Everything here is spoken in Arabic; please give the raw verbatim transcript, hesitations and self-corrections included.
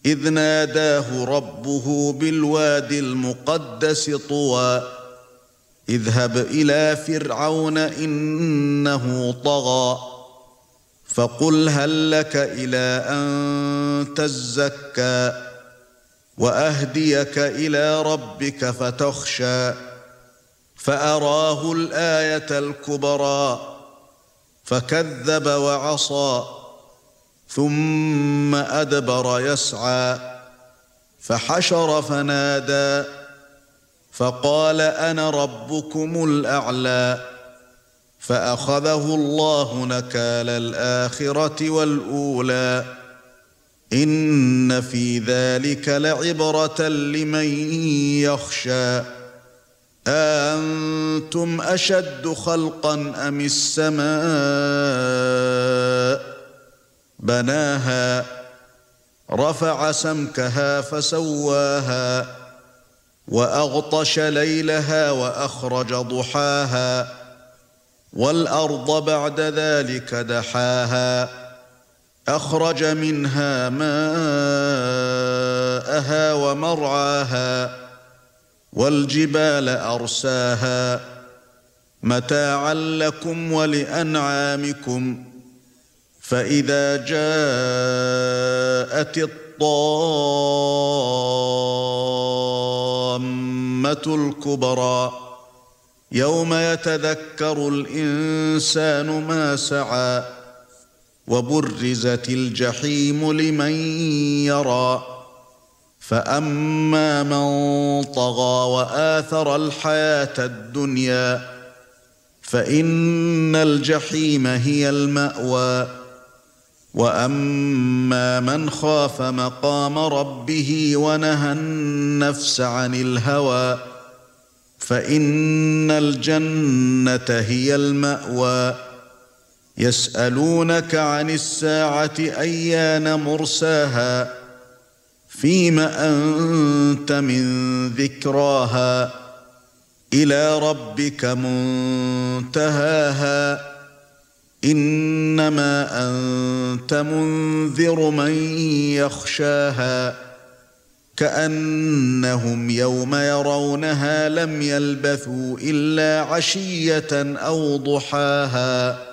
إذ ناداه ربه بالوادي المقدس طوى اذهب إلى فرعون إنه طغى فقل هل لك إلى أن تزكى وأهديك إلى ربك فتخشى فأراه الآية الكبرى فكذب وعصى ثم أدبر يسعى فحشر فنادى فقال أنا ربكم الأعلى فأخذه الله نكال الآخرة والأولى إن في ذلك لعبرة لمن يخشى أأنتم أشد خلقا أم السماء بناها رفع سمكها فسواها وأغطش ليلها وأخرج ضحاها والأرض بعد ذلك دحاها أخرج منها ماءها ومرعاها والجبال أرساها متاعا لكم ولأنعامكم فإذا جاءت الطامة الكبرى يوم يتذكر الإنسان ما سعى وبرزت الجحيم لمن يرى فأما من طغى وآثر الحياة الدنيا فإن الجحيم هي المأوى وأما من خاف مقام ربه ونهى النفس عن الهوى فإن الجنة هي المأوى يسألونك عن الساعة أيان مرساها فيم أنت من ذكراها إلى ربك منتهاها إنما أنت منذر من يخشاها كأنهم يوم يرونها لم يلبثوا إلا عشية أو ضحاها